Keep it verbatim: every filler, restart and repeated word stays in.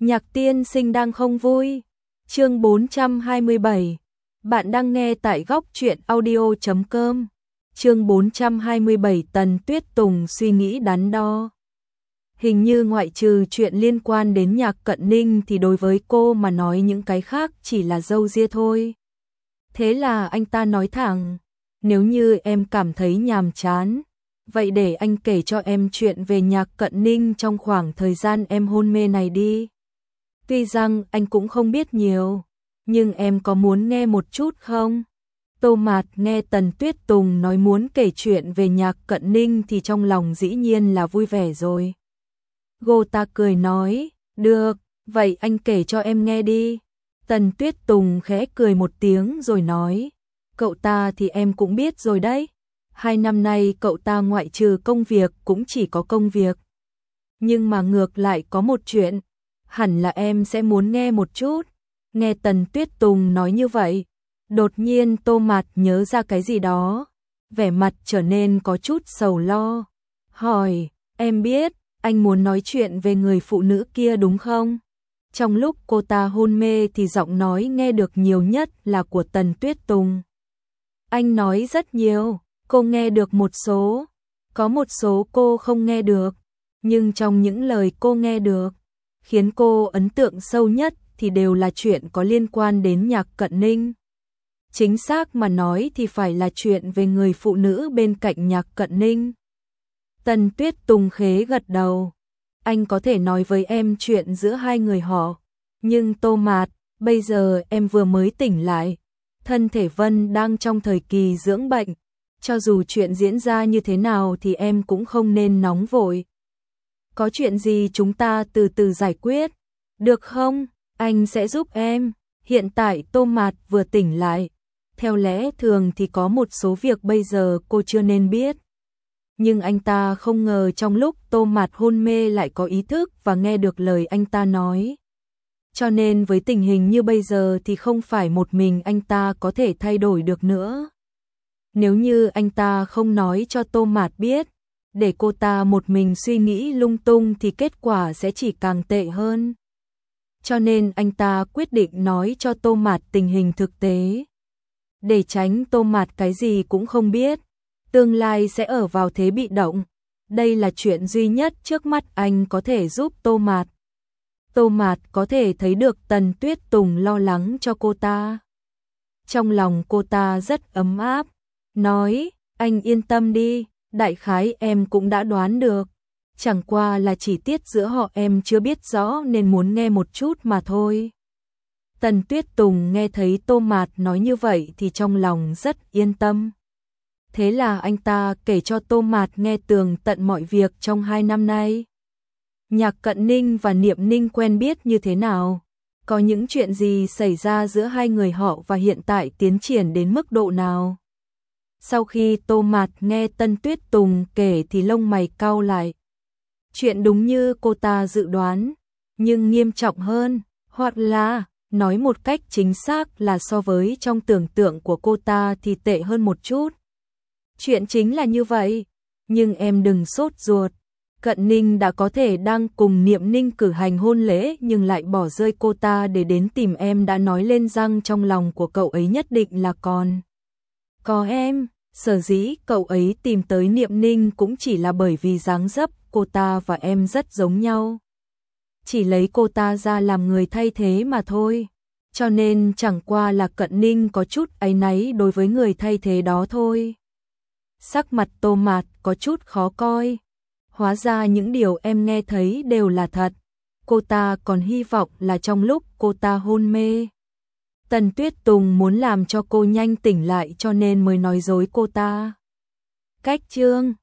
Nhạc tiên sinh đang không vui. Chương bốn trăm hai mươi bảy. Bạn đang nghe tại góc truyện audio chấm com. Chương bốn trăm hai mươi bảy. Tần Tuyết Tùng suy nghĩ đắn đo. Hình như ngoại trừ chuyện liên quan đến Nhạc Cận Ninh thì đối với cô mà nói những cái khác chỉ là râu ria thôi. Thế là anh ta nói thẳng, nếu như em cảm thấy nhàm chán, vậy để anh kể cho em chuyện về Nhạc Cận Ninh trong khoảng thời gian em hôn mê này đi. Tuy rằng anh cũng không biết nhiều, nhưng em có muốn nghe một chút không? Tô Mạt nghe Tần Tuyết Tùng nói muốn kể chuyện về Nhạc Cận Ninh thì trong lòng dĩ nhiên là vui vẻ rồi. Cô ta cười nói, được, vậy anh kể cho em nghe đi. Tần Tuyết Tùng khẽ cười một tiếng rồi nói, cậu ta thì em cũng biết rồi đấy. Hai năm nay cậu ta ngoại trừ công việc cũng chỉ có công việc. Nhưng mà ngược lại có một chuyện, hẳn là em sẽ muốn nghe một chút. Nghe Tần Tuyết Tùng nói như vậy, đột nhiên Tô Mạt nhớ ra cái gì đó, vẻ mặt trở nên có chút sầu lo. Hỏi, em biết, anh muốn nói chuyện về người phụ nữ kia đúng không? Trong lúc cô ta hôn mê thì giọng nói nghe được nhiều nhất là của Tần Tuyết Tùng. Anh nói rất nhiều, cô nghe được một số, có một số cô không nghe được, nhưng trong những lời cô nghe được, khiến cô ấn tượng sâu nhất thì đều là chuyện có liên quan đến Nhạc Cận Ninh. Chính xác mà nói thì phải là chuyện về người phụ nữ bên cạnh Nhạc Cận Ninh. Tần Tuyết Tùng khế gật đầu. Anh có thể nói với em chuyện giữa hai người họ, nhưng Tô Mạt, bây giờ em vừa mới tỉnh lại, thân thể Vân đang trong thời kỳ dưỡng bệnh, cho dù chuyện diễn ra như thế nào thì em cũng không nên nóng vội. Có chuyện gì chúng ta từ từ giải quyết, được không? Anh sẽ giúp em. Hiện tại Tô Mạt vừa tỉnh lại, theo lẽ thường thì có một số việc bây giờ cô chưa nên biết. Nhưng anh ta không ngờ trong lúc Tô Mạt hôn mê lại có ý thức và nghe được lời anh ta nói. Cho nên với tình hình như bây giờ thì không phải một mình anh ta có thể thay đổi được nữa. Nếu như anh ta không nói cho Tô Mạt biết, để cô ta một mình suy nghĩ lung tung thì kết quả sẽ chỉ càng tệ hơn. Cho nên anh ta quyết định nói cho Tô Mạt tình hình thực tế. Để tránh Tô Mạt cái gì cũng không biết, tương lai sẽ ở vào thế bị động. Đây là chuyện duy nhất trước mắt anh có thể giúp Tô Mạt. Tô Mạt có thể thấy được Tần Tuyết Tùng lo lắng cho cô ta. Trong lòng cô ta rất ấm áp, nói, anh yên tâm đi, đại khái em cũng đã đoán được. Chẳng qua là chi tiết giữa họ em chưa biết rõ nên muốn nghe một chút mà thôi. Tần Tuyết Tùng nghe thấy Tô Mạt nói như vậy thì trong lòng rất yên tâm. Thế là anh ta kể cho Tô Mạt nghe tường tận mọi việc trong hai năm nay. Nhạc Cận Ninh và Niệm Ninh quen biết như thế nào? Có những chuyện gì xảy ra giữa hai người họ và hiện tại tiến triển đến mức độ nào? Sau khi Tô Mạt nghe Tần Tuyết Tùng kể thì lông mày cau lại. Chuyện đúng như cô ta dự đoán, nhưng nghiêm trọng hơn, hoặc là, nói một cách chính xác là so với trong tưởng tượng của cô ta thì tệ hơn một chút. Chuyện chính là như vậy, nhưng em đừng sốt ruột. Cận Ninh đã có thể đang cùng Niệm Ninh cử hành hôn lễ nhưng lại bỏ rơi cô ta để đến tìm em đã nói lên rằng trong lòng của cậu ấy nhất định là còn có em. Sở dĩ cậu ấy tìm tới Niệm Ninh cũng chỉ là bởi vì dáng dấp cô ta và em rất giống nhau. Chỉ lấy cô ta ra làm người thay thế mà thôi. Cho nên chẳng qua là Cận Ninh có chút áy náy đối với người thay thế đó thôi. Sắc mặt Tô Mạt có chút khó coi. Hóa ra những điều em nghe thấy đều là thật. Cô ta còn hy vọng là trong lúc cô ta hôn mê, Tần Tuyết Tùng muốn làm cho cô nhanh tỉnh lại cho nên mới nói dối cô ta. Cách chương